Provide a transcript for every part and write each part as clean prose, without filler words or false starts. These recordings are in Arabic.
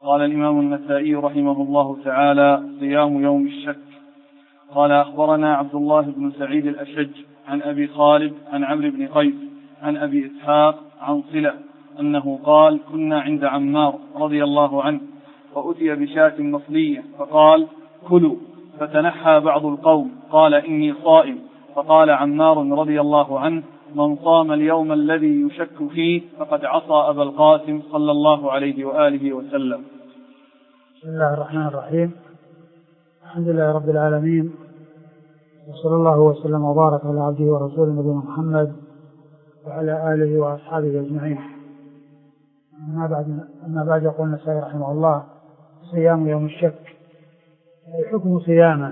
قال الإمام النسائي رحمه الله تعالى: صيام يوم الشك. قال: أخبرنا عبد الله بن سعيد الأشج عن أبي خالد عن عمرو بن قيس عن أبي إسحاق عن صلة أنه قال: كنا عند عمار رضي الله عنه وأتي بشاة مصلية فقال: كلوا. فتنحى بعض القوم قال: إني صائم. فقال عمار رضي الله عنه: من صام اليوم الذي يشك فيه فقد عصى أبا القاسم صلى الله عليه وآله وسلم. بسم الله الرحمن الرحيم. الحمد لله رب العالمين، وصلى الله وسلم وبارك على عبده ورسوله نبينا محمد وعلى آله وأصحابه أجمعين. أما بعد، يقول النسائي رحمه الله: صيام يوم الشك، حكم صيامه.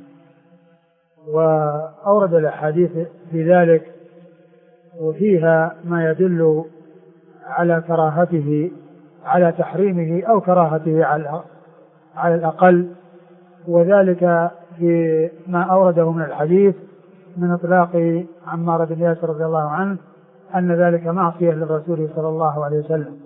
وأورد الأحاديث في ذلك وفيها ما يدل على كراهته، على تحريمه أو كراهته على الأقل، وذلك في ما أورده من الحديث من إطلاق عمار بن ياسر رضي الله عنه أن ذلك معصية للرسول صلى الله عليه وسلم.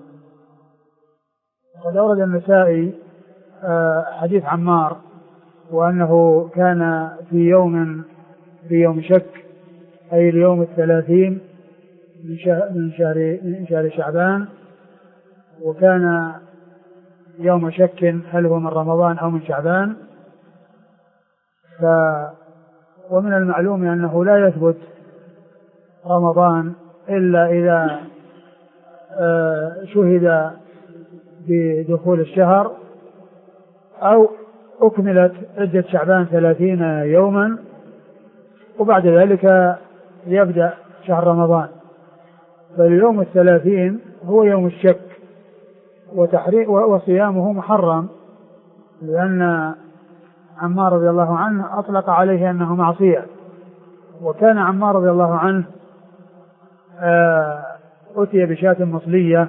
قد أورد النسائي حديث عمار وأنه كان في يوم شك، أي اليوم 30 من شهر شعبان، وكان يوم شك هل هو من رمضان أو من شعبان. ومن المعلوم أنه لا يثبت رمضان إلا إذا شهد بدخول الشهر أو أكملت عدة شعبان 30 يوما، وبعد ذلك يبدأ شهر رمضان. فاليوم 30 هو يوم الشك، وصيامه محرم، لأن عمار رضي الله عنه أطلق عليه أنه معصية. وكان عمار رضي الله عنه أتي بشاة مصلية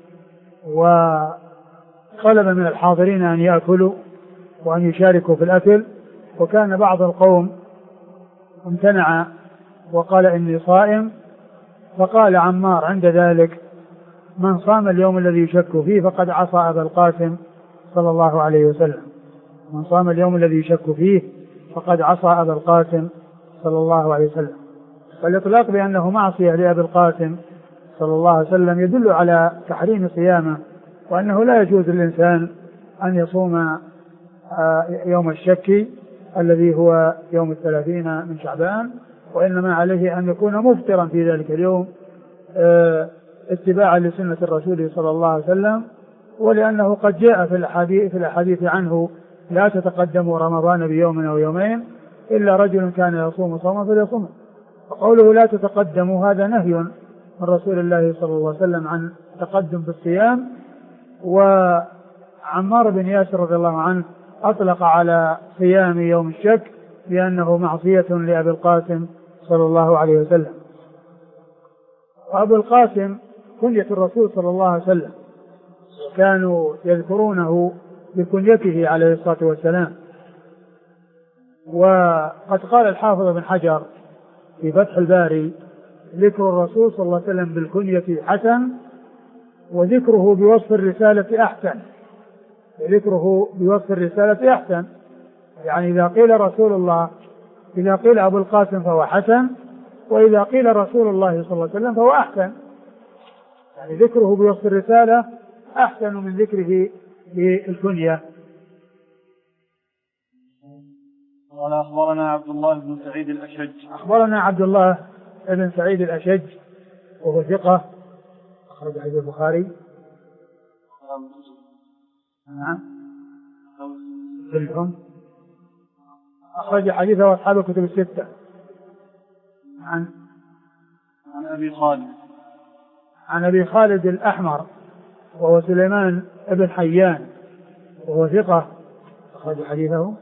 وطلب من الحاضرين أن يأكلوا وأن يشاركوا في الأكل، وكان بعض القوم امتنع وقال: إني صائم. فقال عمار عند ذلك: من صام اليوم الذي يشك فيه فقد عصى أبا القاسم صلى الله عليه وسلم. من صام اليوم الذي يشك فيه فقد عصى أبا القاسم صلى الله عليه وسلم. فالإطلاق بأنه معصية لأبي القاسم صلى الله عليه وسلم يدل على تحريم صيامه، وأنه لا يجوز للإنسان أن يصوم يوم الشك الذي هو يوم 30 من شعبان، وإنما عليه أن يكون مفطرا في ذلك اليوم اتباعا لسنة الرسول صلى الله عليه وسلم، ولأنه قد جاء في الأحاديث عنه: لا تتقدموا رمضان بيوم أو يومين إلا رجل كان يصوم صوما فليصومه. وقوله لا تتقدموا هذا نهي من رسول الله صلى الله عليه وسلم عن تقدم في الصيام. وعمار بن ياسر رضي الله عنه أطلق على صيام يوم الشك بأنه معصية لأبي القاسم صلى الله عليه وسلم. وأبو القاسم كنية الرسول صلى الله عليه وسلم، كانوا يذكرونه بكنيته عليه الصلاة والسلام. وقد قال الحافظ بن حجر في فتح الباري: ذكر الرسول صلى الله عليه وسلم بالكنية حسن، وذكره بوصف الرسالة أحسن. ذكره بوصف الرسالة أحسن، يعني إذا قيل رسول الله، إذا قيل أبو القاسم فهو حسن، وإذا قيل رسول الله صلى الله عليه وسلم فهو أحسن. يعني ذكره بوصف الرسالة أحسن من ذكره بالكنية. قال: أخبرنا عبد الله بن سعيد الأشج. أخبرنا عبد الله بن سعيد الأشج وهو ثقة، أخرج حديث البخاري. نعم. أخرج حديثه أصحاب الكتب الستة. عن أبي خالد الأحمر وهو سليمان بن حيان وهو ثقة، أخرج حديثه.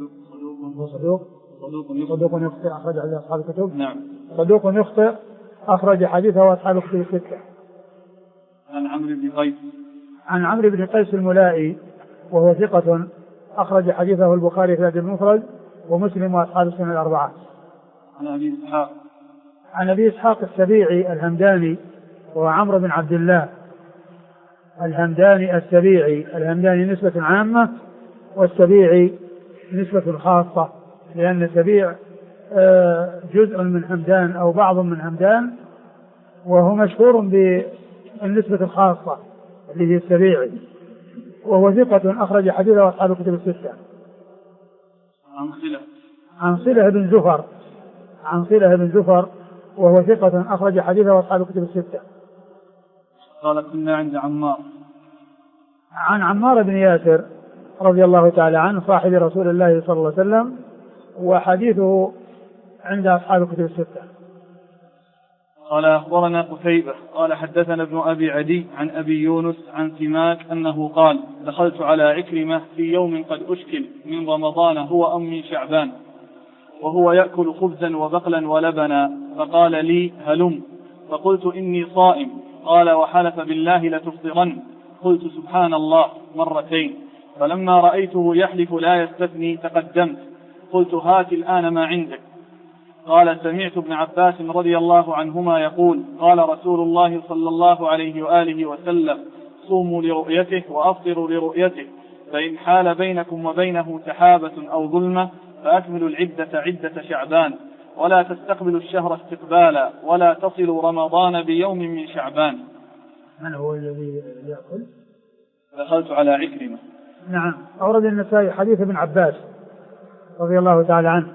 صدوق يخطئ، أخرج حديث أصحاب الكتب. نعم. صدوق يخطئ، أخرج حديثه أصحاب الكتب الستة. عن عمرو بن قيس الملائي وهو ثقة، أخرج حديثه البخاري في الأدب المفرد ومسلم وأصحاب السنن الأربعة. عن أبي إسحاق السبيعي الهمداني وهو عمرو بن عبد الله الهمداني السبيعي. الهمداني نسبة عامة والسبيعي نسبة خاصة، لأن السبيع جزء من همدان أو بعض من همدان، وهو مشهور بالنسبة الخاصة اللي هي السبيعي، وهو ثقة أخرج حديثه أصحاب الكتب الستة. عن صلة بن زفر وهو ثقة أخرج حديثه أصحاب الكتب الستة. قال كنا عند عمار. عن عمار بن ياسر رضي الله تعالى عنه صاحب رسول الله صلى الله عليه وسلم، وحديثه عند أصحاب الكتب الستة. قال أخبرنا قتيبة قال حدثنا ابن أبي عدي عن أبي يونس عن سماك أنه قال دخلت على عكرمة في يوم قد أشكل من رمضان هو أم من شعبان، وهو يأكل خبزا وبقلا ولبنا، فقال لي هلم، فقلت إني صائم، قال وحلف بالله لتفطرن، قلت سبحان الله مرتين، فلما رأيته يحلف لا يستثني تقدمت، قلت هات الآن ما عندك. قال سمعت ابن عباس رضي الله عنهما يقول قال رسول الله صلى الله عليه وآله وسلم صوموا لرؤيته وأفطروا لرؤيته، فإن حال بينكم وبينه سحابة أو ظلمة فأكملوا العدة عدة شعبان، ولا تستقبلوا الشهر استقبالا، ولا تصلوا رمضان بيوم من شعبان. من هو الذي يأكل؟ دخلت على عكرمة. نعم. أورد النسائي حديث ابن عباس رضي الله تعالى عنه،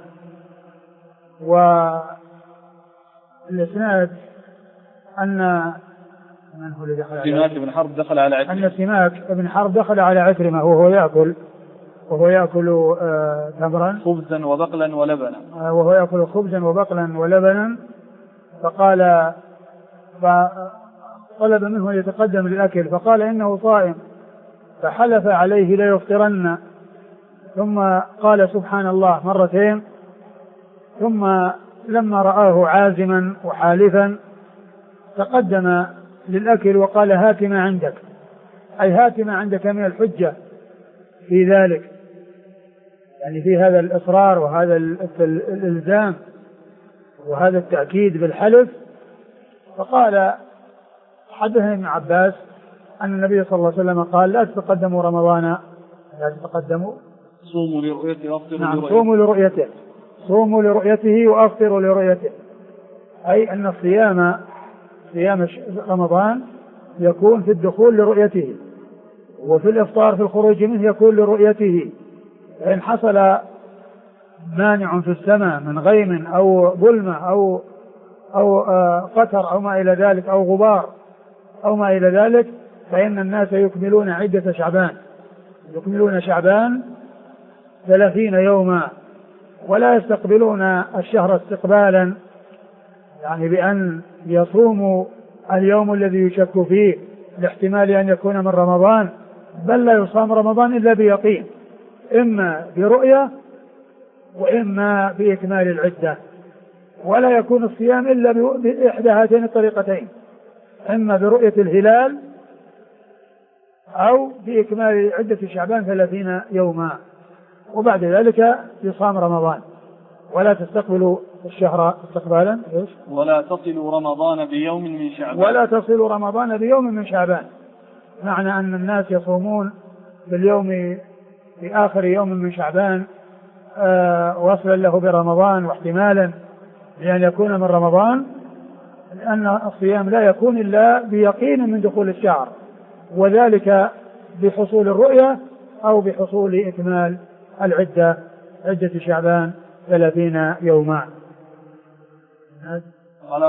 والإسناد أن من هو اللي دخل على سماك بن حرب دخل على عكرمة، أن سماك بن حرب دخل على عكرمة وهو يأكل تمرا خبزا وبقلا ولبنا، وهو يأكل خبزا وبقلا ولبنا، فقال طلب منه أن يتقدم للأكل، فقال إنه صائم، فحلف عليه لا يفطرن، ثم قال سبحان الله مرتين، ثم لما رآه عازما وحالفا تقدم للأكل وقال هات ما عندك، أي هات ما عندك من الحجة في ذلك، يعني في هذا الإصرار وهذا الإلزام وهذا التأكيد بالحلف. فقال حدثنا ابن عباس أن النبي صلى الله عليه وسلم قال لا تتقدموا رمضان، لا تتقدموا، صوموا لرؤيته وافطروا نعم لرؤيته. صوموا لرؤيته وافطروا لرؤيته، أي أن صيام رمضان يكون في الدخول لرؤيته، وفي الإفطار في الخروج منه يكون لرؤيته. فإن حصل مانع في السماء من غيم أو ظلمة أو قطر أو ما إلى ذلك أو غبار أو ما إلى ذلك، فإن الناس يكملون عدة شعبان 30 يوما، ولا يستقبلون الشهر استقبالا، يعني بأن يصوموا اليوم الذي يشك فيه لاحتمال أن يكون من رمضان، بل لا يصام رمضان إلا بيقين، إما برؤية وإما بإكمال العدة، ولا يكون الصيام إلا بإحدى هاتين الطريقتين، إما برؤية الهلال أو بإكمال عدة شعبان 30 يوما، وبعد ذلك يصام رمضان. ولا تستقبلوا الشهر استقبالا ولا تصلوا رمضان بيوم من شعبان، معنى أن الناس يصومون باليوم في آخر يوم من شعبان وصلا له برمضان واحتمالا لأن يكون من رمضان، لأن الصيام لا يكون إلا بيقين من دخول الشهر، وذلك بحصول الرؤية أو بحصول إكمال العدة عدة شعبان 30 يوما. قال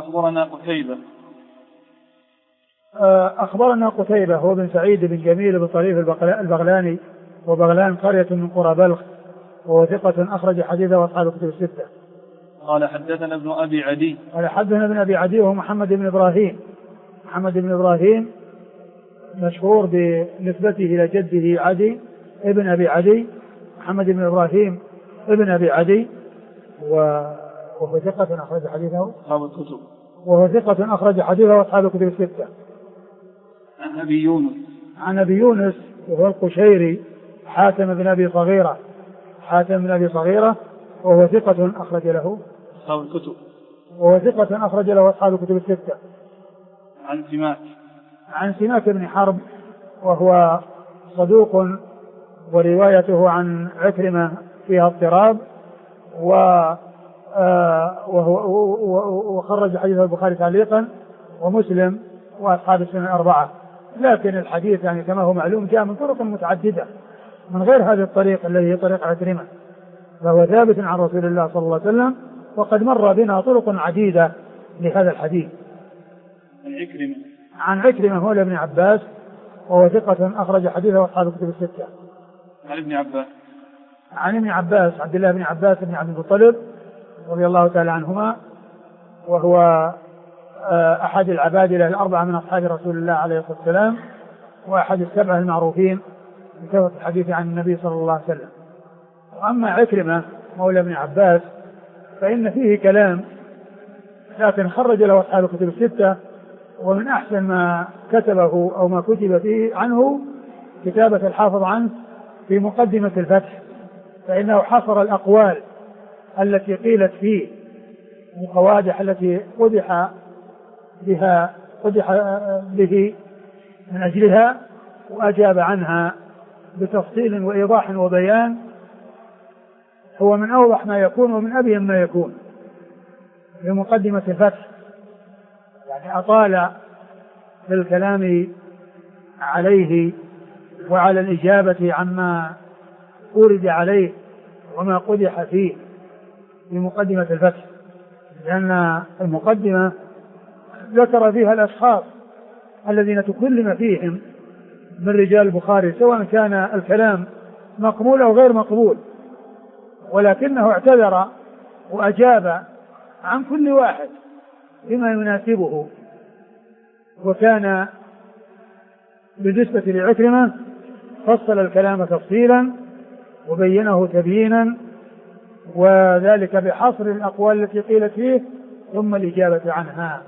أخبرنا قتيبة هو بن سعيد بن جميل بن طريف البغلاني، وبغلان قرية من قرى بلخ، وهو ثقة أخرج حديثه أصحاب الكتب الستة. قال حدثنا ابن أبي عدي وهو محمد بن إبراهيم مشهور بنسبته إلى جده عدي ابن أبي عدي، محمد بن إبراهيم ابن أبي عدي، وهو ثقة أخرج حديثه أصحاب الكتب الستة. عن أبي يونس وهو القشيري حاتم بن أبي صغيرة وهو ثقة أخرج له أصحاب الكتب الستة. عن سماك بن حرب وهو صدوق وروايته عن عكرمة فيها اضطراب، وخرج حديث البخاري تعليقا ومسلم وأصحاب السنن الأربعة. لكن الحديث يعني كما هو معلوم جاء من طرق متعددة من غير هذه الطريق الذي هي طريق عكرمة، فهو ثابت عن رسول الله صلى الله عليه وسلم، وقد مر بنا طرق عديدة لهذا الحديث. عن عكرمة مولى ابن عباس وهو ثقة أخرج حديثه أصحاب الكتب الستة. عن ابن عباس عبد الله بن عباس بن عبد المطلب رضي الله تعالى عنهما، وهو أحد العبادلة الأربعة من أصحاب رسول الله عليه الصلاة والسلام، وأحد السبعة المعروفين بكثرة الحديث عن النبي صلى الله عليه وسلم. وأما عكرمة مولى ابن عباس فإن فيه كلام، لكن خرج له أصحاب الكتب الستة، ومن أحسن ما كتبه أو ما كتب فيه عنه كتابة الحافظ عنه في مقدمة الفتح، فإنه حصر الأقوال التي قيلت فيه، القوادح التي قدح به من أجلها، وأجاب عنها بتفصيل وإيضاح وبيان هو من أوضح ما يكون ومن أبين ما يكون في مقدمة الفتح. يعني أطال في الكلام عليه وعلى الإجابة عما أورد عليه وما قدح فيه في مقدمة الفتح، لأن المقدمة ذكر فيها الأشخاص الذين تكلم فيهم من رجال البخاري، سواء كان الكلام مقبول أو غير مقبول، ولكنه اعتذر وأجاب عن كل واحد بما يناسبه. وكان بالنسبة لعكرمة فصل الكلام تفصيلا وبينه تبيينا، وذلك بحصر الأقوال التي قيلت فيه ثم الإجابة عنها.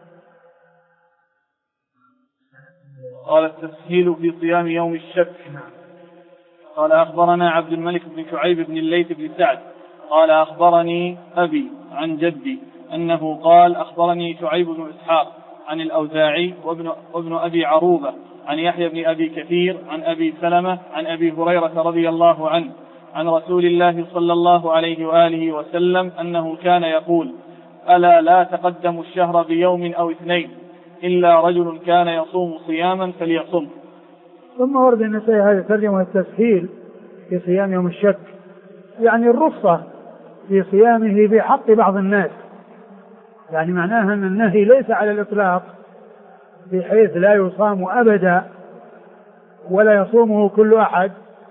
قال التسهيل في صيام يوم الشك. قال أخبرنا عبد الملك بن شعيب بن الليث بن سعد قال أخبرني أبي عن جدي أنه قال أخبرني شعيب بن إسحاق عن الأوزاعي وابن أبي عروبة عن يحيى بن أبي كثير عن أبي سلمة عن أبي هريرة رضي الله عنه عن رسول الله صلى الله عليه وآله وسلم أنه كان يقول: ألا لا تقدموا الشهر بيوم أو اثنين إلا رجل كان يصوم صياما فليصم. ثم ورد النسائي هذا الترجمة التسهيل في صيام يوم الشك، يعني الرخصة في صيامه بحق بعض الناس، يعني معناها أن النهي ليس على الإطلاق بحيث لا يصام أبدا ولا يصومه كل أحد،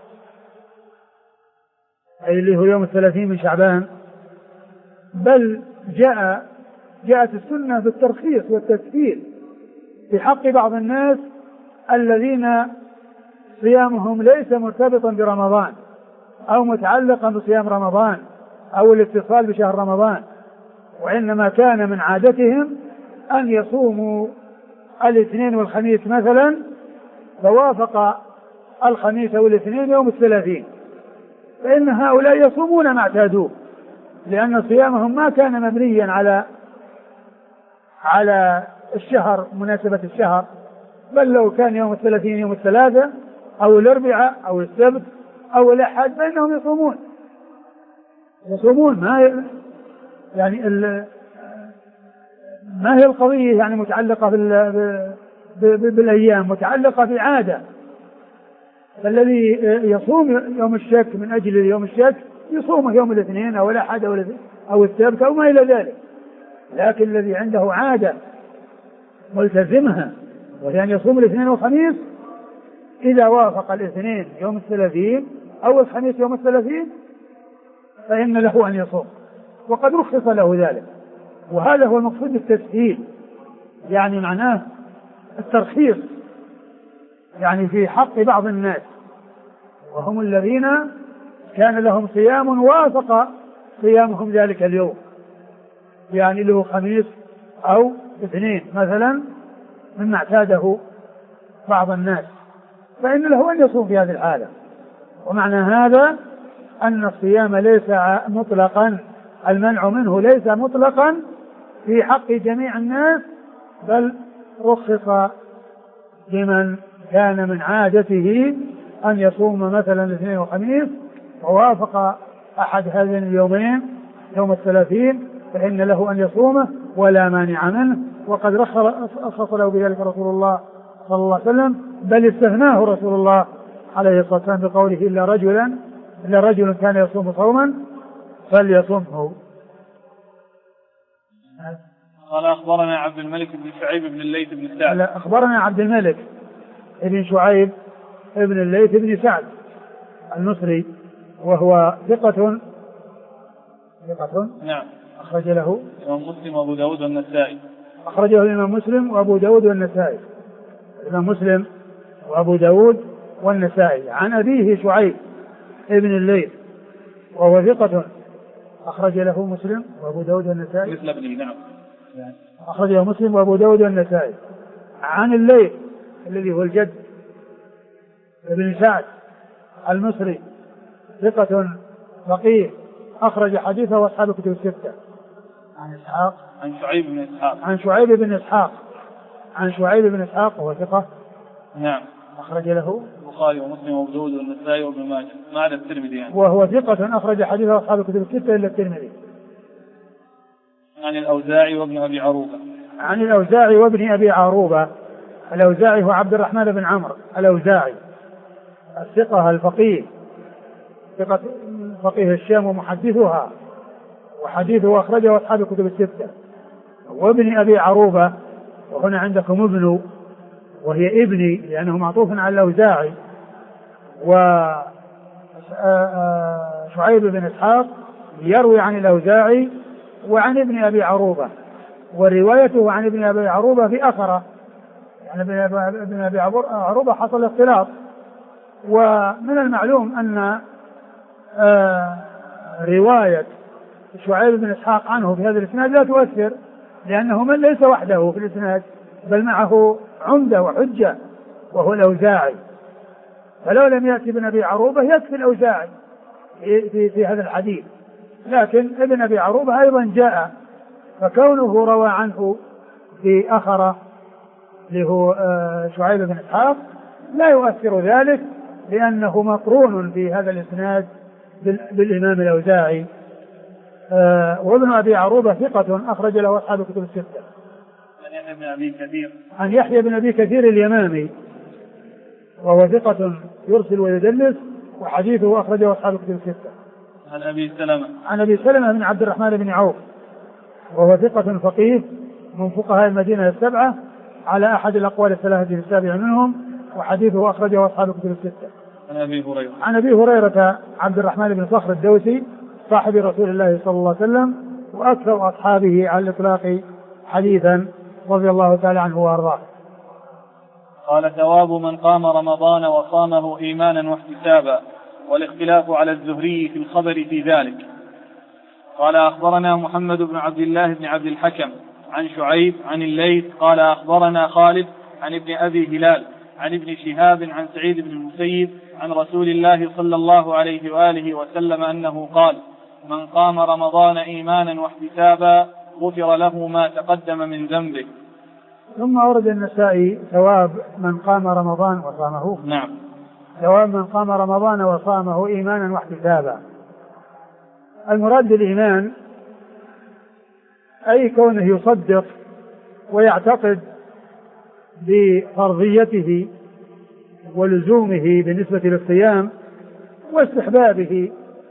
أي اللي هو يوم 30 من شعبان، بل جاءت السنة بالترخيص والتسهيل في حق بعض الناس الذين صيامهم ليس مرتبطا برمضان أو متعلقا بصيام رمضان أو الاتصال بشهر رمضان، وإنما كان من عادتهم أن يصوموا الاثنين والخميس مثلا، فوافق الخميس والاثنين يوم 30، فإن هؤلاء يصومون ما اعتادوه، لأن صيامهم ما كان مبنيا على الشهر، مناسبة الشهر، بل لو كان يوم 30 يوم 3 أو الأربعاء أو السبت أو الأحد فإنهم يصومون ما هي القضية يعني متعلقة بالأيام، متعلقة بعادة. فالذي يصوم يوم الشك من أجل يوم الشك يصوم يوم الاثنين أو الأحد أو السبت أو ما إلى ذلك، لكن الذي عنده عادة ملتزمها وهي أن يصوم الاثنين والخميس، إذا وافق الاثنين يوم 30 أو الخميس يوم 30 فإن له أن يصوم، وقد رخص له ذلك. وهذا هو المقصود بالتسهيل، يعني معناه الترخيص، يعني في حق بعض الناس، وهم الذين كان لهم صيام وافق صيامهم ذلك اليوم، يعني له خميس أو اثنين مثلا مما اعتاده بعض الناس، فإن له أن يصوم في هذه الحالة. ومعنى هذا أن الصيام ليس مطلقا، المنع منه ليس مطلقا في حق جميع الناس، بل رخص لمن كان من عادته أن يصوم مثلا الاثنين والخميس ووافق أحد هذين اليومين يوم 30 فإن له أن يصومه ولا مانع منه. وقد رخص له بذلك رسول الله صلى الله عليه وسلم، بل استثناه رسول الله عليه الصلاة والسلام بقوله إلا رجل كان يصوم صوما فليصمه. قال أخبرنا عبد الملك بن شعيب بن الليث بن سعد. أخبرنا عبد الملك بن شعيب بن الليث بن سعد المصري وهو ثقة. نعم. أخرج له الإمام مسلم وأبو داود والنسائي. أخرجه الإمام مسلم وأبو داود والنسائي. الإمام مسلم وأبو داود والنسائي عن أبيه شعيب ابن الليث وهو ثقة أخرج له مسلم وأبو داود والنسائي. مثل ابنه. نعم. أخرجه مسلم وأبو داود والنسائي عن الليث الذي هو الجد ابن سعد المصري ثقة فقيه أخرج حديثه وأصحاب الكتب الستة. عن إسحاق عن شعيب بن إسحاق. عن شعيب بن إسحاق وهو ثقة. نعم. أخرج له البخاري ومسلم وأبو داود والنسائي وابن ماجه ما عدا الترمذي يعني. وهو ثقة أخرج حديثه وأصحاب الكتب الستة إلا الترمذي. عن الأوزاعي وابن أبي عروبة. عن الأوزاعي وابن أبي عروبة. الأوزاعي هو عبد الرحمن بن عمرو الأوزاعي الثقة الفقيه ثقة فقيه الشام ومحدثها وحديثه أخرجه أصحاب الكتب الستة. وابن أبي عروبة وهنا عندكم ابن وهي ابني لأنه معطوف على الأوزاعي. وشعيب بن إسحاق يروي عن الأوزاعي وعن ابن أبي عروبة وروايته عن ابن أبي عروبة في أخرة يعني ابن أبي عروبة حصل اختلاط. ومن المعلوم أن رواية شعيب بن إسحاق عنه في هذا الإسناد لا تؤثر لأنه من ليس وحده في الإسناد بل معه عمدة وحجة وهو الأوزاعي. فلو لم يأتي ابن أبي عروبة يكفي الأوزاعي في هذا الحديث. لكن ابن أبي عروبة أيضا جاء فكونه روى عنه في أخرة اللي هو شعيب بن إسحاق لا يؤثر ذلك لأنه مقرون في هذا الإسناد بالإمام الأوزاعي. وابن أبي عروبة ثقة أخرج له أصحاب الكتب الستة. عن يحيى بن أبي كثير اليمامي وهو ثقة يرسل ويدلس وحديثه أخرجه أصحاب الكتب الستة. عن أبي سلمة بن عبد الرحمن بن عوف وهو ثقة فقيه من فقهاء المدينة السبعة على أحد الأقوال الثلاثة السابعة منهم وحديثه أخرجه أصحاب الكتب الستة. عن أبي هريرة عبد الرحمن بن صخر الدوسي صاحب رسول الله صلى الله عليه وسلم وأكثر أصحابه على الإطلاق حديثا رضي الله تعالى عنه وأرضاه. قال ثواب من قام رمضان وصامه إيمانا واحتسابا والاختلاف على الزهري في الخبر في ذلك. قال أخبرنا محمد بن عبد الله بن عبد الحكم عن شعيب عن الليث قال أخبرنا خالد عن ابن أبي هلال عن ابن شهاب عن سعيد بن المسيب عن رسول الله صلى الله عليه وآله وسلم أنه قال من قام رمضان إيمانا واحتسابا غفر له ما تقدم من ذنبه. ثم أورد النسائي ثواب من قام رمضان وصامه. نعم. ثواب من قام رمضان وصامه إيمانا واحتسابا. المراد بالإيمان أي كونه يصدق ويعتقد بفرضيته ولزومه بالنسبة للصيام واستحبابه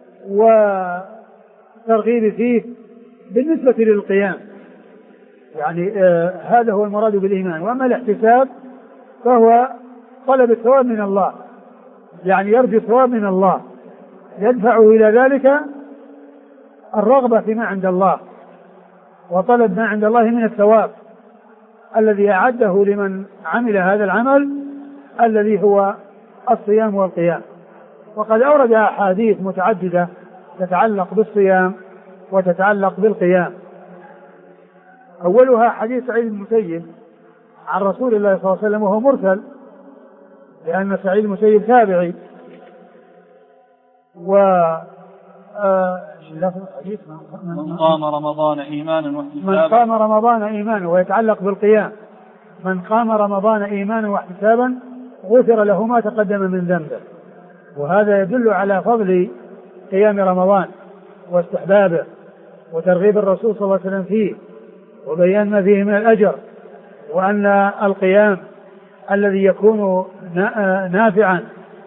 وترغيب فيه بالنسبة للقيام يعني هذا هو المراد بالإيمان. وأما الاحتساب فهو طلب الثواب من الله يعني يرجو الثواب من الله يدفعه إلى ذلك الرغبة فيما عند الله وطلب ما عند الله من الثواب الذي أعده لمن عمل هذا العمل الذي هو الصيام والقيام. وقد أورد أحاديث متعددة تتعلق بالصيام وتتعلق بالقيام. أولها حديث سعيد بن المسيب عن رسول الله صلى الله عليه وسلم وهو مرسل لأن سعيد بن المسيب تابعي من قام رمضان إيمانا واحتسابا. من قام رمضان إيمانا ويتعلق بالقيام. من قام رمضان إيمانا واحتسابا غفر له ما تقدم من ذنبه. وهذا يدل على فضل قيام رمضان واستحبابه وترغيب الرسول صلى الله عليه وسلم فيه وبيان ما فيه من الأجر، وأن القيام الذي يكون نافعا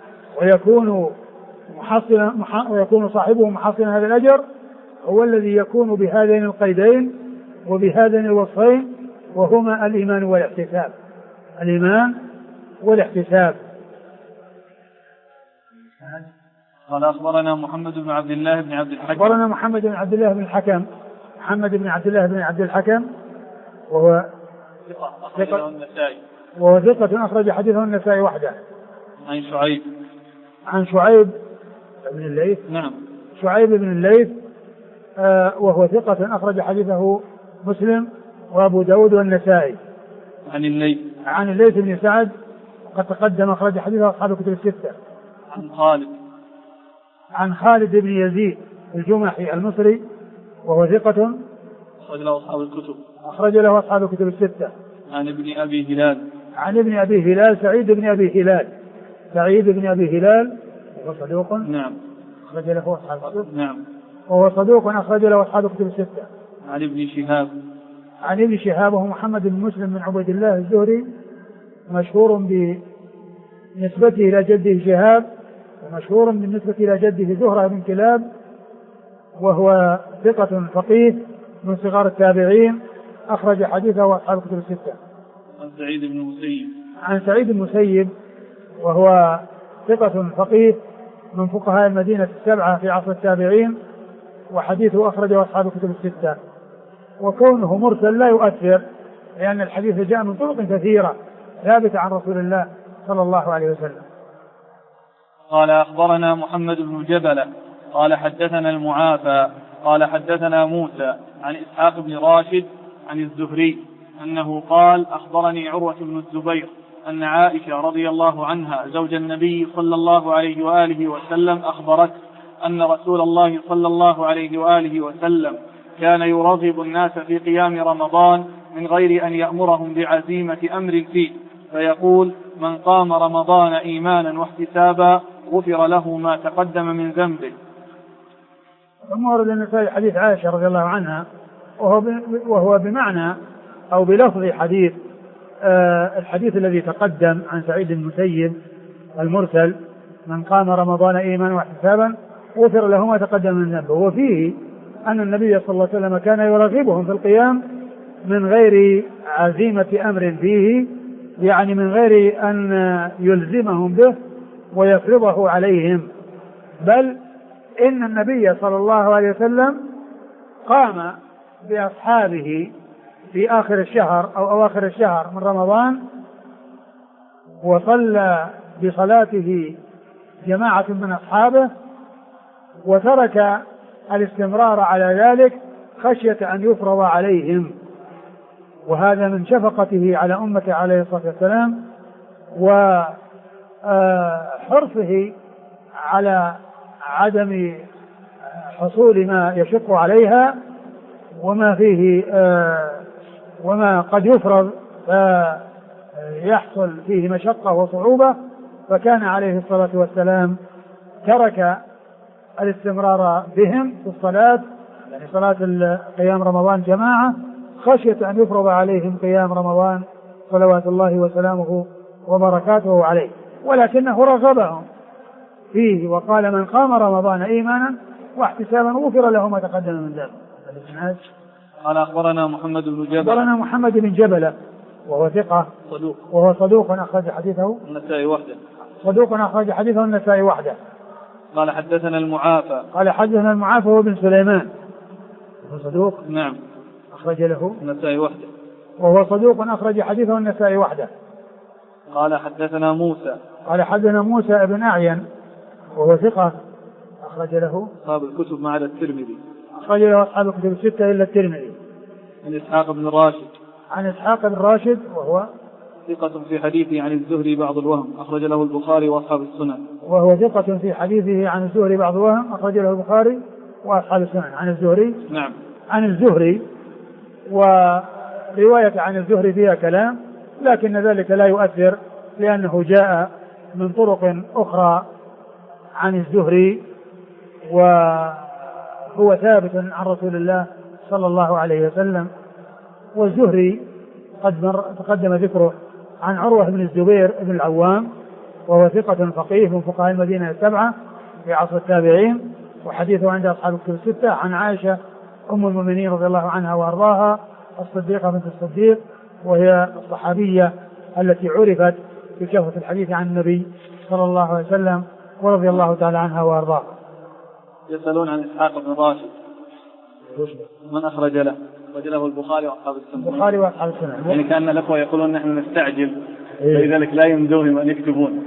ويكون صاحبه محصلا هذا الأجر هو الذي يكون بهذين القيدين وبهذين الوصفين، وهما الإيمان والاحتساب. الإيمان والاحتساب. قال أخبرنا محمد بن عبد الله بن عبد الحكم. أخبرنا محمد بن عبد الله بن الحكم، محمد بن عبد الله بن عبد الحكم وهو ثقة أخرج حديثه النسائي وحده. عن شعيب بن الليث. نعم. شعيب بن الليث وهو ثقة أخرج حديثه مسلم وأبو داود والنسائي. عن الليث بن سعد قد تقدم أخرج حديثه أصحاب الكتب الستة. عن خالد بن يزيد الجمحي المصري وهو ثقة أخرج له أصحاب الكتب الستة. عن ابن أبي هلال سعيد بن أبي هلال وهو صدوق. نعم. أخرج له أصحاب الكتب. نعم. وهو صدوق أخرج له أصحاب الكتب الستة. عن ابن شهاب وهو محمد بن مسلم بن عبيد الله الزهري، مشهور بنسبته إلى جده شهاب، ومشهور بالنسبة إلى جده زهرة بن كلاب، وهو ثقة فقيه من صغار التابعين، أخرج حديثه أصحاب الكتب الستة. عن سعيد بن المسيب وهو ثقة فقيه من فقهاء المدينة السبعة في عصر التابعين، وحديثه أخرجه أصحاب الكتب الستة. وكونه مرسل لا يؤثر، لأن الحديث جاء من طرق كثيرة ثابتة عن رسول الله صلى الله عليه وسلم. قال أخبرنا محمد بن جبلة قال حدثنا المعافى قال حدثنا موسى عن إسحاق بن راشد عن الزهري أنه قال أخبرني عروة بن الزبير أن عائشة رضي الله عنها زوج النبي صلى الله عليه وآله وسلم أخبرت أن رسول الله صلى الله عليه وآله وسلم كان يرغب الناس في قيام رمضان من غير أن يأمرهم بعزيمة أمر فيه، فيقول: من قام رمضان إيمانا واحتسابا غفر له ما تقدم من ذنبه. ثم ورد النسائي حديث عائشة رضي الله عنها وهو بمعنى أو بلفظ حديث الحديث الذي تقدم عن سعيد بن المسيب المرسل: من قام رمضان إيمانا واحتسابا غفر له ما تقدم من ذنبه. وفيه أن النبي صلى الله عليه وسلم كان يرغبهم في القيام من غير عزيمة أمر فيه، يعني من غير أن يلزمهم به ويفرضه عليهم، بل إن النبي صلى الله عليه وسلم قام بأصحابه في آخر الشهر أو أواخر الشهر من رمضان، وصلى بصلاته جماعة من أصحابه، وترك الاستمرار على ذلك خشية أن يفرض عليهم. وهذا من شفقته على أمته عليه الصلاة والسلام وحرصه على عدم حصول ما يشق عليها وما فيه وما قد يفرض فيحصل فيه مشقة وصعوبة. فكان عليه الصلاة والسلام ترك الاستمرار بهم في الصلاة، يعني صلاة قيام رمضان جماعة، خشية أن يفرض عليهم قيام رمضان صلوات الله وسلامه وبركاته عليه، ولكنه رغبهم فيه وقال: من قام رمضان إيمانا واحتسابا غفر له ما تقدم من ذنبه. قال أخبرنا محمد بن جبلة. أخبرنا محمد بن جبلة وهو ثقة وهو صدوق أخرج حديثه النسائي وحده. صدوق أخرج حديثه النسائي وحده. قال حدثنا المعافى. قال حدثنا المعافى هو بن سليمان وهو صدوق. نعم. أخرج له النسائي وحده. وهو صدوق أخرج حديثه النسائي وحده. قال حدثنا موسى. قال حدثنا موسى بن أعين وهو ثقة أخرج له أصحاب الكتب ما عدا الترمذي. أخرج له أصحاب الكتب الستة إلا الترمذي. عن إسحاق بن راشد. عن إسحاق بن راشد وهو ثقة في حديثه عن الزهري بعض الوهم، أخرج له البخاري وأصحاب السنن. وهو ثقة في حديثه عن الزهري بعض الوهم، أخرج له البخاري وأصحاب السنن. عن الزهري. نعم. عن الزهري، ورواية عن الزهري فيها كلام، لكن ذلك لا يؤثر، لأنه جاء من طرق أخرى عن الزهري، وهو ثابت عن رسول الله صلى الله عليه وسلم. والزهري قد تقدم ذكره عن عروة بن الزبير بن العوام، وهو ثقة فقيه من فقهاء المدينة السبعة في عصر التابعين، وحديثه عند أصحاب الكتب الستة. عن عائشة أم المؤمنين رضي الله عنها وأرضاها الصديقة بنت الصديق، وهي الصحابية التي عرفت بكثرة الحديث عن النبي صلى الله عليه وسلم، ورضي الله تعالى عنها وأرضاها. يسألون عن إسحاق بن راشد من أخرج له؟ أخرج له البخاري وأصحاب السنة. البخاري وأصحاب السنة. يعني كأن الأخوة يقولون نحن نستعجل، فلذلك لا يمدوهم أن يكتبون.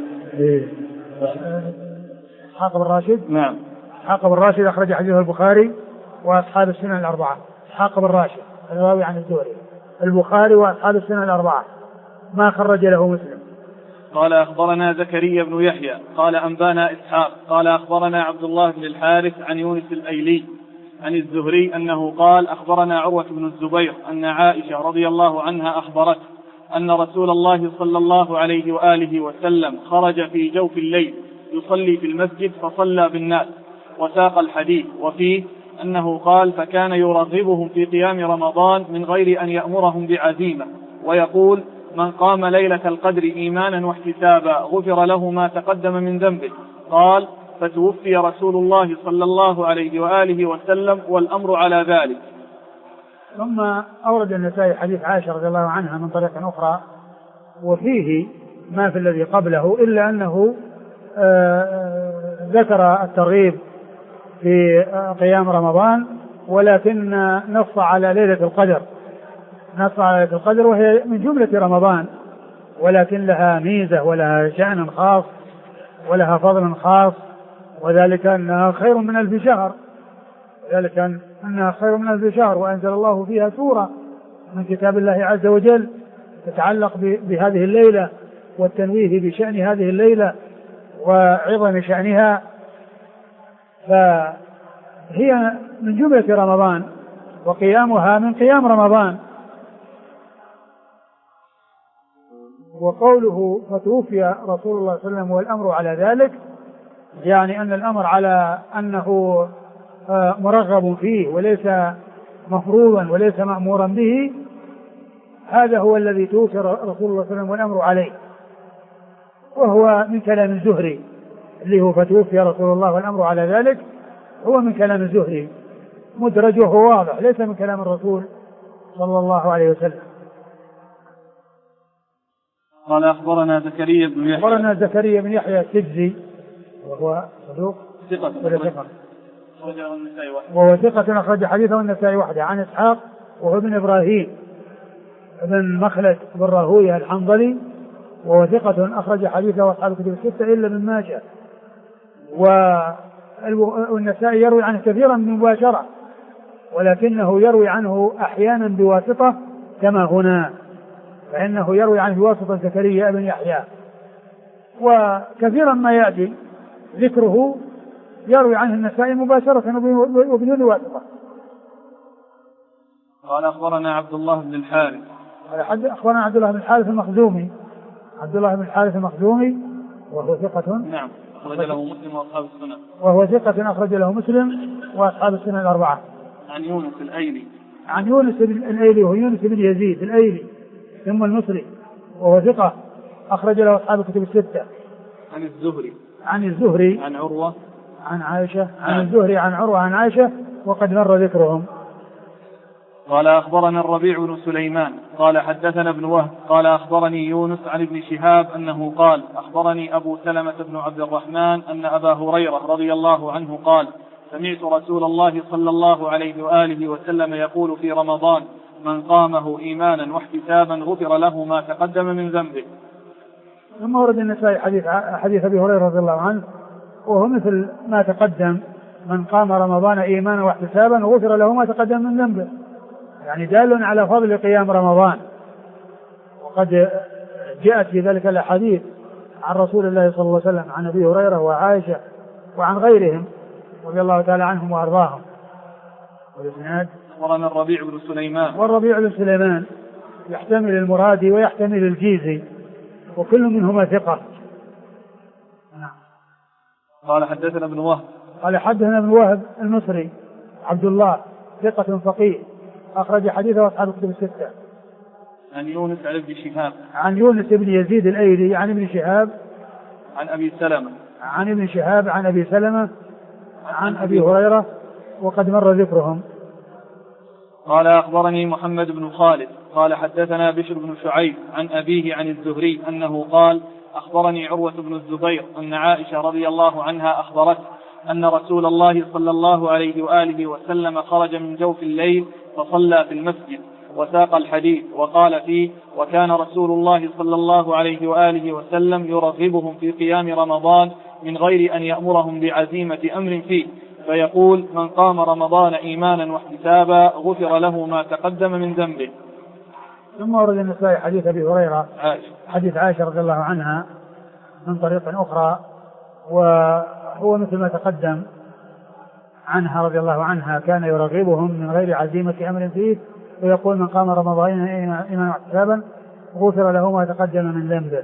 إسحاق بن راشد. نعم. إسحاق بن راشد أخرج حديثه البخاري وأصحاب السنة الأربعة. إسحاق بن راشد الراوي عن الزهري، البخاري وأصحاب السنة الأربعة. ما خرج له مسلم. قال أخبرنا زكريا بن يحيى قال أنبانا إسحاق قال أخبرنا عبد الله بن الحارث عن يونس الأيلي عن الزهري أنه قال أخبرنا عروة بن الزبير أن عائشة رضي الله عنها أخبرته أن رسول الله صلى الله عليه وآله وسلم خرج في جوف الليل يصلي في المسجد فصلى بالناس، وساق الحديث وفيه أنه قال فكان يرغبهم في قيام رمضان من غير أن يأمرهم بعزيمة، ويقول من قام ليلة القدر إيمانا واحتسابا غفر له ما تقدم من ذنبه. قال فتوفي رسول الله صلى الله عليه وآله وسلم والأمر على ذلك. ثم أورد النسائي حديث عائشة رضي الله عنها من طريق أخرى، وفيه ما في الذي قبله، إلا أنه ذكر الترغيب في قيام رمضان، ولكن نص على ليلة القدر، نص على ليلة القدر وهي من جملة رمضان، ولكن لها ميزة ولها شأن خاص ولها فضل خاص، وذلك أنها خير من 1000 شهر، ذلك أنها خير من 1000 شهر، وأنزل الله فيها سورة من كتاب الله عز وجل تتعلق بهذه الليلة والتنويه بشأن هذه الليلة وعظم شأنها، فهي من جملة رمضان وقيامها من قيام رمضان. وقوله فتوفي رسول الله صلى الله عليه وسلم والأمر على ذلك، يعني أن الأمر على أنه مرغب فيه وليس مفروضا وليس مأمورا به، هذا هو الذي توفي رسول الله صلى الله عليه وسلم والأمر عليه، وهو من كلام الزهري اللي هو فتوفي رسول الله والأمر على ذلك، هو من كلام الزهري مدرج وهو واضح، ليس من كلام الرسول صلى الله عليه وسلم. قال أخبرنا زكريا بن يحيى. أخبرنا زكريا بن يحيى السجزي وهو صدوق وهو ثقة أخرج حديثه النسائي وحده. عن إسحاق وهو ابن إبراهيم بن مخلد بن راهويه الحنظلي، وهو ثقة أخرج حديثه أصحاب الكتب الستة إلا ابن ماجه. والنسائي يروي عنه كثيرا مباشرة، ولكنه يروي عنه أحيانا بواسطة كما هنا، فإنه يروي عنه بواسطة زكريا بن يحيى، وكثيرا ما يأتي ذكره يروي عنه النسائي مباشرة وبدون واسطة. قال أخبرنا عبد الله بن الحارث. أخبرنا عبد الله بن الحارث المخزومي. عبد الله بن الحارث المخزومي وهو ثقة. نعم. أخرج له مسلم وأصحاب السنة. وهو ثقة أخرج له مسلم وأصحاب السنة الأربعة. عن يونس الأيلي. عن يونس الأيلي وهو يونس بن يزيد الأيلي ثم المصري، وهو ثقة أخرج له أصحاب الكتب الستة. عن الزهري. عن الزهري. عن عروة. عن عائشة. عن الزهري عن عروة عن عائشة، وقد مر ذكرهم. قال أخبرنا الربيع بن سليمان قال حدثنا ابن وهب قال أخبرني يونس عن ابن شهاب أنه قال أخبرني أبو سلمة بن عبد الرحمن أن أبا هريرة رضي الله عنه قال سمعت رسول الله صلى الله عليه وآله وسلم يقول في رمضان من قامه إيمانا واحتسابا غفر له ما تقدم من ذنبه. ثم ورد النسائي حديث أبي هريرة رضي الله عنه، وهو مثل ما تقدم، من قام رمضان إيمانا واحتسابا غفر له ما تقدم من ذنبه، يعني دال على فضل قيام رمضان. وقد جاءت في ذلك الأحاديث عن رسول الله صلى الله عليه وسلم عن أبي هريرة وعائشة وعن غيرهم رضي الله تعالى عنهم وأرضاهم. والإسناد أخبرنا الربيع بن سليمان. والربيع بن سليمان يحتمل المرادي ويحتمل الجيزي، وكل منهما ثقة. قال حدثنا ابن وهب. قال حدثنا ابن وهب المصري عبد الله ثقة فقيه أخرج حديثه أصحاب الكتب الستة. عن يونس عن ابن شهاب. عن يونس بن يزيد الأيلي عن ابن شهاب عن أبي سلمة. عن ابن شهاب عن أبي سلمة عن أبي هريرة وقد مر ذكرهم. قال أخبرني محمد بن خالد قال حدثنا بشر بن شعيب عن أبيه عن الزهري أنه قال أخبرني عروة بن الزبير أن عائشة رضي الله عنها أخبرته أن رسول الله صلى الله عليه وآله وسلم خرج من جوف الليل فصلى في المسجد وساق الحديث وقال فيه: وكان رسول الله صلى الله عليه وآله وسلم يرغبهم في قيام رمضان من غير أن يأمرهم بعزيمة أمر فيه، فيقول: من قام رمضان إيمانا واحتسابا غفر له ما تقدم من ذنبه. ثم ورد النسائي حديث أبي هريرة حديث عائشة رضي الله عنها من طريق أخرى، وهو مثل ما تقدم عنها رضي الله عنها كان يرغبهم من غير عزيمة أمر فيه، ويقول: من قام رمضان إيمانا واحتسابا غفر له ما تقدم من ذنبه.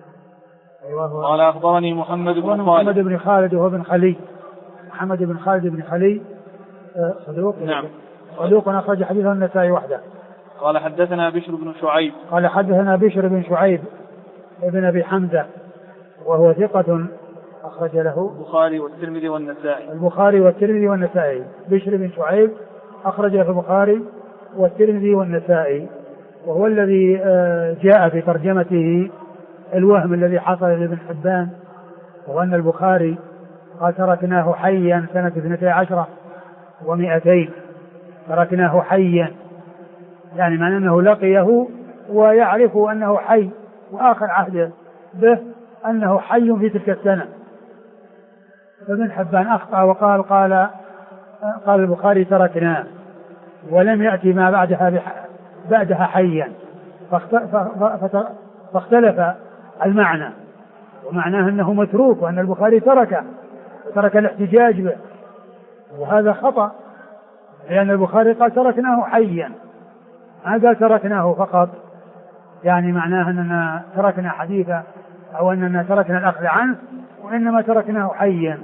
قال أخبرني محمد بن خالد وهو بن خلي. محمد بن خالد بن خلي صدوق. نعم. صدوق أخرج حديثه النسائي وحده. قال حدثنا بشر بن شعيب. قال حدثنا بشر بن شعيب ابن أبي حمزة وهو ثقة أخرج له البخاري والترمذي والنسائي. البخاري والترمذي والنسائي. بشر بن شعيب أخرج له البخاري والترمذي والنسائي، وهو الذي جاء في ترجمته الوهم الذي حصل لابن حبان، وأن البخاري قال: تركناه حيا سنة 12 و200. تركناه حيا يعني معنى أنه لقيه ويعرف أنه حي، وآخر عهده به أنه حي في تلك السنة. فابن حبان أخطأ وقال قال البخاري: تركناه، ولم يأتي ما بعدها حيا، فاختلف المعنى، ومعناه أنه متروك وأن البخاري ترك الاحتجاج به، وهذا خطأ، لأن البخاري قال: تركناه حيا، ما قال تركناه فقط، يعني معناه أننا تركنا حديثا أو أننا تركنا الأخذ عنه، وإنما تركناه حيا.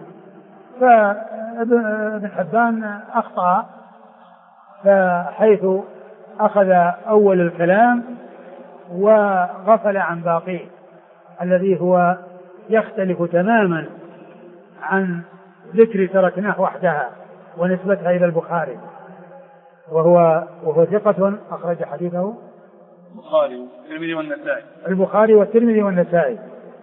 فابن حبان أخطأ، فحيث أخذ أول الكلام وغفل عن باقيه الذي هو يختلف تماما عن ذكر تركناه وحدها ونسبتها إلى البخاري، وهو ثقة أخرج حديثه البخاري والترمذي والنسائي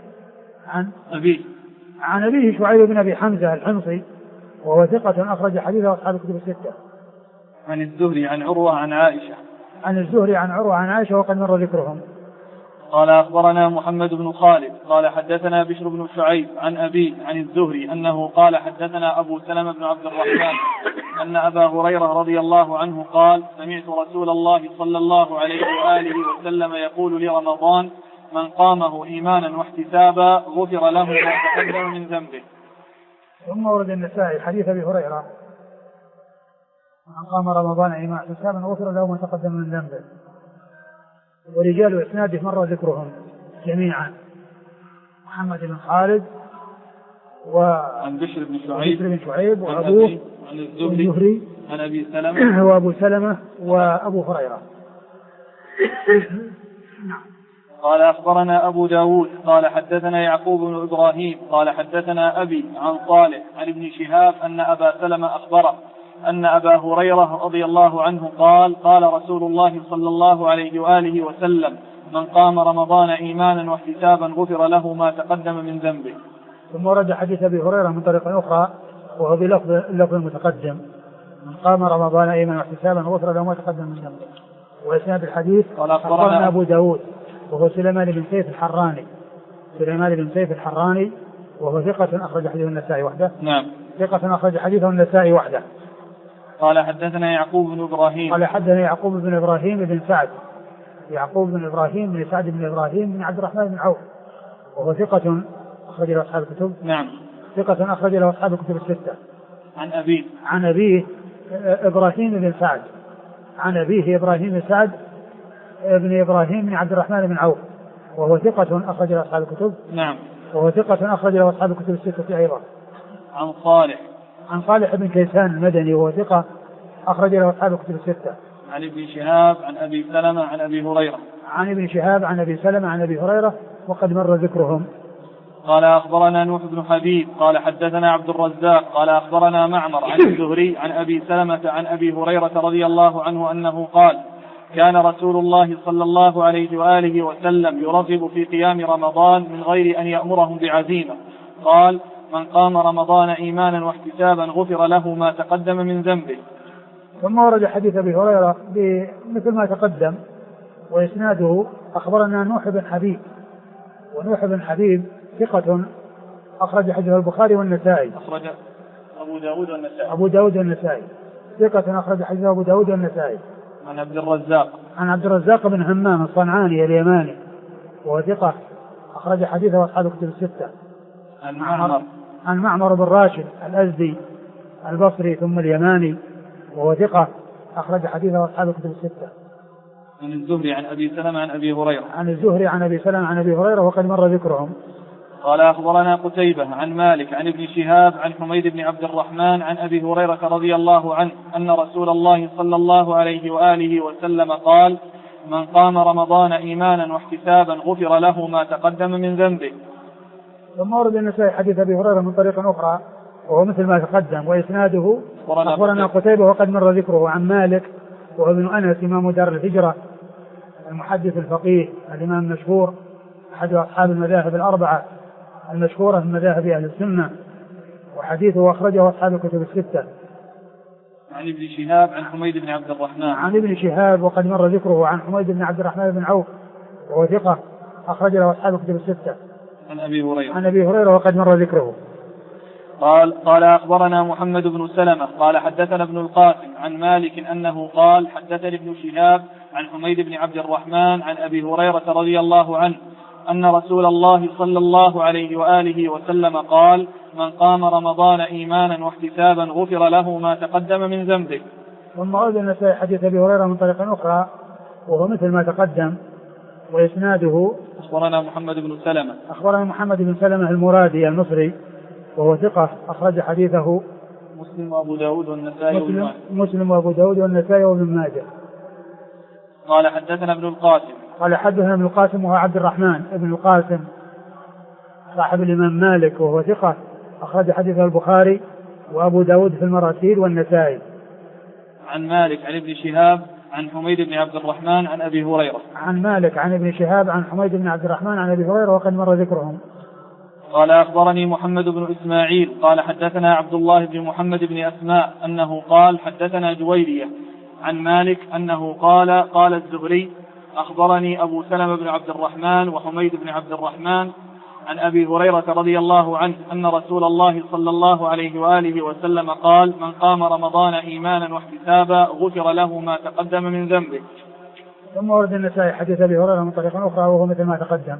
عن أبيه شعيب بن أبي حمزة الحمصي، وهو ثقة أخرج حديثه أصحاب الكتب الستة. عن الزهري عن عروة عن عائشة. عن الزهري عن عروة عن عائشة وقد مر ذكرهم. قال أخبرنا محمد بن خالد قال حدثنا بشر بن شعيب عن أبي عن الزهري أنه قال حدثنا أبو سلمة بن عبد الرحمن أن أبا هريرة رضي الله عنه قال: سمعت رسول الله صلى الله عليه وآله وسلم يقول لرمضان: من قامه إيمانا واحتسابا غفر له ما تقدم من ذنبه. ثم ورد النسائي حديث أبي هريرة: من قام رمضان إيمانا واحتسابا غفر له ما تقدم من ذنبه. ورجال إسناده مر ذكرهم جميعا: محمد بن خالد عن بشر بن شعيب وأبوه عن الزهري عن أبي سلمة وأبو سلمة وأبو هريرة. قال أخبرنا أبو داود قال حدثنا يعقوب بن إبراهيم قال حدثنا أبي عن صالح عن ابن شهاب أن أبا سلمة أخبره أن أبا هريرة رضي الله عنه قال: قال رسول الله صلى الله عليه وآله وسلم: من قام رمضان إيمانا واحتسابا غفر له ما تقدم من ذنبه. ثم ورد حديث أبي هريرة من طريق أخرى وهو بلفظ المتقدم: من قام رمضان إيمانا واحتسابا غفر له ما تقدم من ذنبه. وإسناد الحديث قال أخبرنا أبو داود وهو سليمان بن سيف الحراني وهو ثقة أخرج حديثه النسائي وحده. نعم. ثقة أخرج حديثه النسائي وحده. قال حدثنا يعقوب بن إبراهيم قال حدثنا يعقوب بن إبراهيم بن سعد بن سعد بن إبراهيم بن عبد الرحمن بن عوف، وهو ثقة أخرج له أصحاب الكتب. نعم. ثقة أخرج له أصحاب الكتب الستة. عن أبيه إبراهيم بن سعد، عن أبيه إبراهيم بن سعد بن إبراهيم بن عبد الرحمن بن عوف، وهو ثقة أخرج له أصحاب الكتب. نعم. وهو ثقة أخرج له أصحاب الكتب الستة أيضا. عن صالح بن كيسان المدني وهو ثقة أخرج له أصحاب الكتب الستة. عن ابن شهاب عن أبي سلمة عن أبي هريرة. عن ابن شهاب عن أبي سلمة عن أبي هريرة وقد مر ذكرهم. قال أخبرنا نوح بن حبيب قال حدثنا عبد الرزاق قال أخبرنا معمر عن الزهري عن أبي سلمة عن أبي هريرة رضي الله عنه أنه قال كان رسول الله صلى الله عليه وآله وسلم يرغب في قيام رمضان من غير أن يأمرهم بعزيمة. قال من قام رمضان إيمانا واحتسابا غفر له ما تقدم من ذنبه. ثم ورد حديث أبي هريرة مثل ما تقدم وإسناده أخبرنا نوح بن حبيب. ونوح بن حبيب ثقة أخرج حديث البخاري والنسائي. أخرج أبو داود والنسائي. أبو داود والنسائي ثقة أخرج حديث أبو داود والنسائي. عن عبد الرزاق. عن عبد الرزاق بن همام الصنعاني اليماني وهو ثقة أخرج حديثه أصحاب الكتب الستة. عن معمر بن راشد الأزدي البصري ثم اليماني وهو ثقة أخرج حديثه أصحاب الكتب الستة. عن الزهري عن أبي سلمة عن أبي هريرة. عن الزهري عن أبي سلمة عن أبي هريرة وقد مر ذكرهم. قال أخبرنا قتيبة عن مالك عن ابن شهاب عن حميد بن عبد الرحمن عن أبي هريرة رضي الله عنه أن رسول الله صلى الله عليه وآله وسلم قال من قام رمضان إيمانا واحتسابا غفر له ما تقدم من ذنبه. ثم ورد النسائي حديث أبي هريرة من طريق أخرى وهو مثل ما تقدم وإسناده أخبرنا قتيبة وقد مر ذكره. عن مالك وهو ابن أنس إمام دار الهجرة المحدث الفقيه الإمام المشهور أحد أصحاب المذاهب الأربعة المشهورة من مذاهب أهل السنة وحديثه أخرجه أصحاب الكتب الستة. عن ابن شهاب عن حميد بن عبد الرحمن. عن ابن شهاب وقد مر ذكره. عن حميد بن عبد الرحمن بن عوف وهو ثقة أخرج له أصحاب الكتب الستة. عن أبي هريرة. عن أبي هريرة وقد مر ذكره. قال أخبرنا محمد بن سلمة قال حدثنا ابن القاسم عن مالك أنه قال حدثني ابن شهاب عن حميد بن عبد الرحمن عن أبي هريرة رضي الله عنه أن رسول الله صلى الله عليه وآله وسلم قال من قام رمضان إيمانا واحتسابا غفر له ما تقدم من ذنبه. ثم ورد النسائي حديث أبي هريرة من طريق أخرى وهو مثل ما تقدم وإسناده أخبرنا محمد بن سلمة. أخبرنا محمد بن سلمة المرادي المصري وهو ثقة أخرج حديثه مسلم وأبو داود والنسائي. مسلم وأبو داود والنسائي وابن ماجه. قال حدثنا ابن القاسم. قال حدثنا ابن القاسم وهو عبد الرحمن ابن القاسم صاحب الإمام مالك وهو ثقة أخرج حديثه البخاري وأبو داود في المراسيل والنسائي. عن مالك عن ابن شهاب عن حميد بن عبد الرحمن عن أبي هريرة. عن مالك عن ابن شهاب عن حميد بن عبد الرحمن عن أبي هريرة وقد مر ذكرهم. قال أخبرني محمد بن إسماعيل قال حدثنا عبد الله بن محمد بن أسماء أنه قال حدثنا جويرية عن مالك أنه قال الزهري أخبرني أبو سلمة بن عبد الرحمن وحميد بن عبد الرحمن عن أبي هريرة رضي الله عنه أن رسول الله صلى الله عليه وآله وسلم قال من قام رمضان إيمانا واحتسابا غفر له ما تقدم من ذنبه. ثم ورد النسائي حديث أبي هريرة من طريق أخرى وهو مثل ما تقدم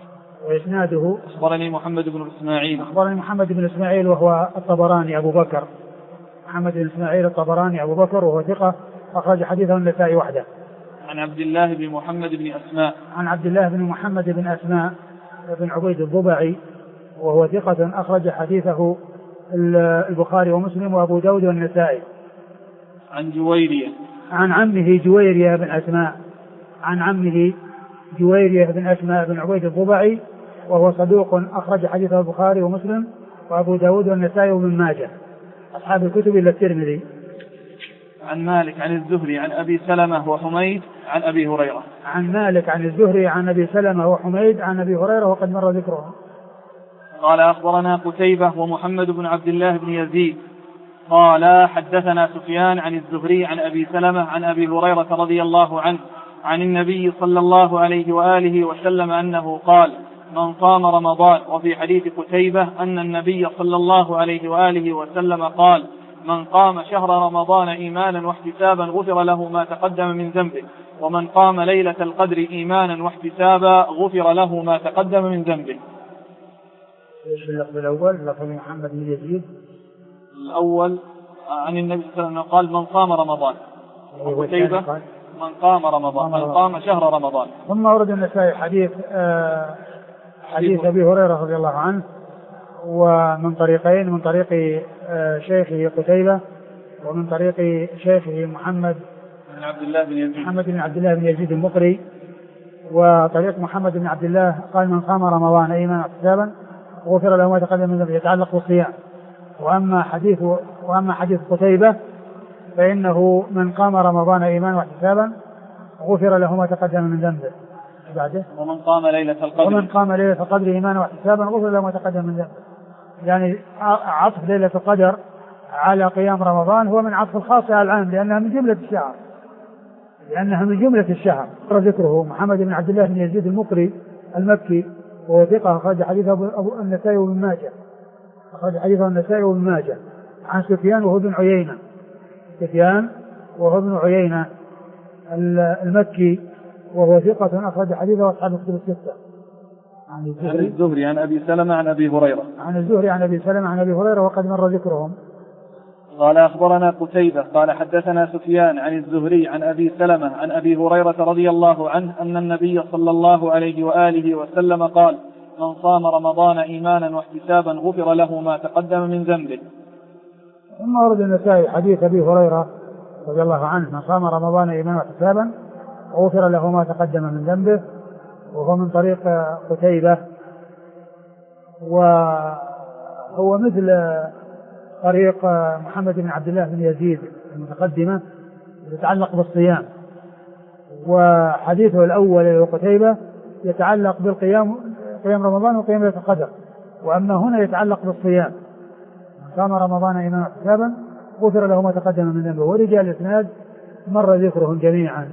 وإسناده أخبرني محمد بن إسماعيل. أخبرني محمد بن إسماعيل وهو الطبراني أبو بكر. محمد بن إسماعيل الطبراني أبو بكر وهو ثقة أخرج حديثه النسائي وحده. عن عبد الله بن محمد بن أسماء. عن عبد الله بن محمد بن أسماء بن عبيد الضبعي وهو ثقة أخرج حديثه البخاري ومسلم وأبو داود والنسائي. عن جويرية. عن عمه جويرية بن أسماء. عن عمه جويرية بن أسماء بن عبيد الضبعي وهو صدوق أخرج حديثه البخاري ومسلم وأبو داود والنسائي وابن ماجه أصحاب الكتب إلا الترمذي. عن مالك عن الزهري عن أبي سلمة وحميد عن أبي هريرة. عن مالك عن الزهري عن أبي سلمة وحميد عن أبي هريرة وقد مر ذكرهم. قال أخبرنا قتيبة ومحمد بن عبد الله بن يزيد قال حدثنا سفيان عن الزهري عن أبي سلمة عن أبي هريرة رضي الله عنه عن النبي صلى الله عليه وآله وسلم أنه قال من صام رمضان. وفي حديث قتيبة أن النبي صلى الله عليه وآله وسلم قال من قام شهر رمضان إيمانا واحتسابا غفر له ما تقدم من ذنبه ومن قام ليلة القدر إيمانا واحتسابا غفر له ما تقدم من ذنبه. ايش اللفظ الأول؟ لفظ محمد بن يزيد الأول عن النبي صلى الله عليه وسلم قال من صام رمضان. وقتيبة من قام رمضان، من قام شهر رمضان. ثم ورد النسائي حديث أبي هريرة رضي الله عنه، ومن طريقين، من طريق شيخه قتيبة، ومن طريق شيخه محمد بن عبد الله بن يزيد المقري. وطريق محمد بن عبد الله قال: من قام رمضان إيمانا واحتسابا غفر له ما تقدم من ذنبه، يتعلق بالصيام. وأما حديث قتيبة فإنه: من قام رمضان إيمانا واحتسابا غفر له ما تقدم من ذنبه. بعده: ومن قام ليلة القدر إيمانا واحتسابا غفر له ما تقدم من ذنبه. يعني عطف ليلة القدر على قيام رمضان هو من عطف الخاص على العام، لأنها من جملة الشهر. ذكره محمد بن عبد الله بن يزيد المقري المكي، وهو ثقة، أخرج حديثه النسائي وابن ماجه، عن سفيان وهو ابن عيينة المكي، وهو ثقة، أخرج حديثه أصحاب الكتب الستة. عن الزهري عن أبي سلمة عن أبي هريرة، وقد مر ذكرهم. قال أخبرنا قتيبة قال حدثنا سفيان عن الزهري عن أبي سلمة عن أبي هريرة رضي الله عنه أن النبي صلى الله عليه وآله وسلم قال: من صام رمضان إيمانا واحتسابا غفر له ما تقدم من ذنبه. ثم ورد النسائي حديث أبي هريرة رضي الله عنه: من صام رمضان إيمانا واحتسابا غفر له ما تقدم من ذنبه، وهو من طريق قتيبة، وهو مثل طريق محمد بن عبد الله بن يزيد المتقدمة يتعلق بالصيام. وحديثه الأول قتيبة يتعلق بالقيام، قيام رمضان وقيام ليلة القدر، وأما هنا يتعلق بالصيام: من صام رمضان إيمانا واحتسابا غفر له ما تقدم من ذنبه. ورجال الإسناد مر ذكرهم جميعا.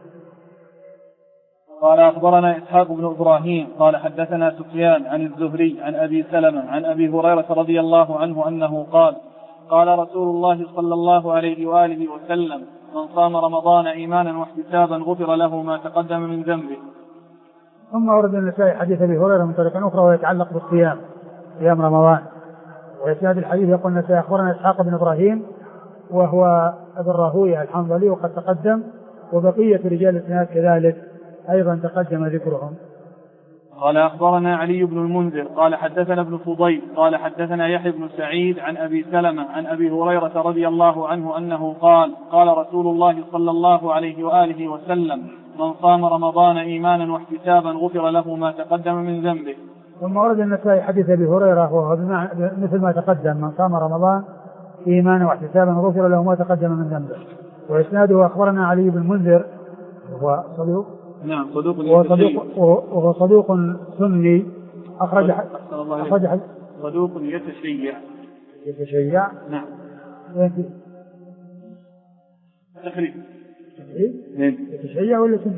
قال أخبرنا إسحاق بن إبراهيم قال حدثنا سفيان عن الزهري عن أبي سلمة عن أبي هريرة رضي الله عنه أنه قال: قال رسول الله صلى الله عليه وآله وسلم: من صام رمضان إيمانا واحتسابا غفر له ما تقدم من ذنبه. ثم ورد النسائي حديث أبي هريرة من طريق أخرى ويتعلق بالصيام، صيام رمضان. وإسناد الحديث يقول النسائي: أخبرنا إسحاق بن إبراهيم وهو ابن راهويه الحنظلي وقد تقدم، وبقية رجال الإسناد كذلك أيضا تقدم ذكرهم. قال أخبرنا علي بن المنذر قال حدثنا ابن فضيل قال حدثنا يحيى بن سعيد عن أبي سلمة عن أبي هريرة رضي الله عنه أنه قال: قال رسول الله صلى الله عليه وآله وسلم: من صام رمضان إيمانا واحتسابا غفر له ما تقدم من ذنبه. ثم ورد النسائي حديث أبي هريرة وهو مثل ما تقدم: من صام رمضان إيمانا واحتسابا غفر له ما تقدم من ذنبه. وإسناده أخبرنا علي بن المنذر وهو صدوق، وهو صدوق سني، أخرج صدوق يتشيع. نعم. تخريج يتشيع ولا سني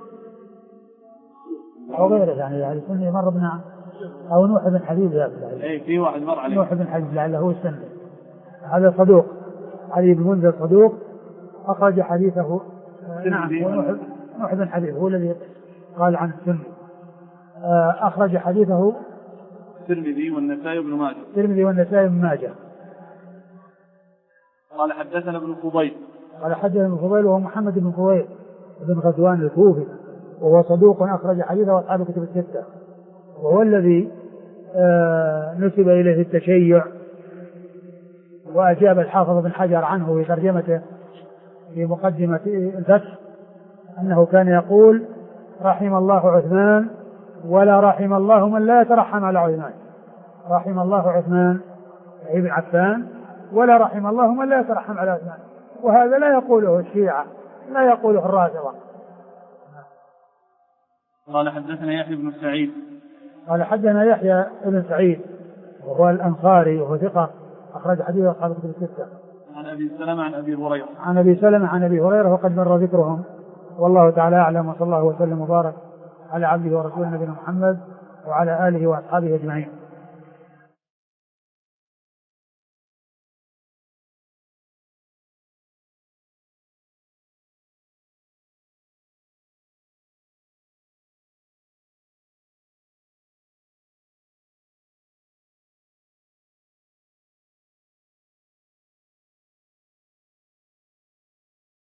أو غيره، يعني سني مر بنا أو نوح بن حبيب. في واحد مر عليه نوح بن حبيب لعله هو السني. هذا صدوق علي بن منذر صدوق، أخرج حديثه. نعم، نوح بن حبيب هو الذي قال عن السني. أخرج حديثه الترمذي والنسائي بن ماجه. قال حدثنا ابن فضيل وهو محمد بن فضيل بن غزوان الكوفي، وهو صدوق أخرج حديثه أصحاب الكتب الستة، وهو الذي نسب إليه التشيع، وأجاب الحافظ بن حجر عنه في ترجمته في مقدمة الفتح أنه كان يقول: رحم الله عثمان ولا رحم الله من لا يترحم على عثمان. رحم الله عثمان ابن عفان ولا رحم الله من لا يترحم على عثمان. وهذا لا يقوله الشيعة، لا يقوله الرافضة. قال حدثنا يحيى بن سعيد قال حدثنا يحيى بن سعيد وهو الأنصاري وهو ثقة، أخرج حديث أصحاب الكتب الستة. عن أبي سلمة عن أبي هريرة وقد مر ذكرهم. والله تعالى أعلم، وصلى الله وسلم وبارك على عبده ورسوله نبينا محمد وعلى آله وأصحابه أجمعين.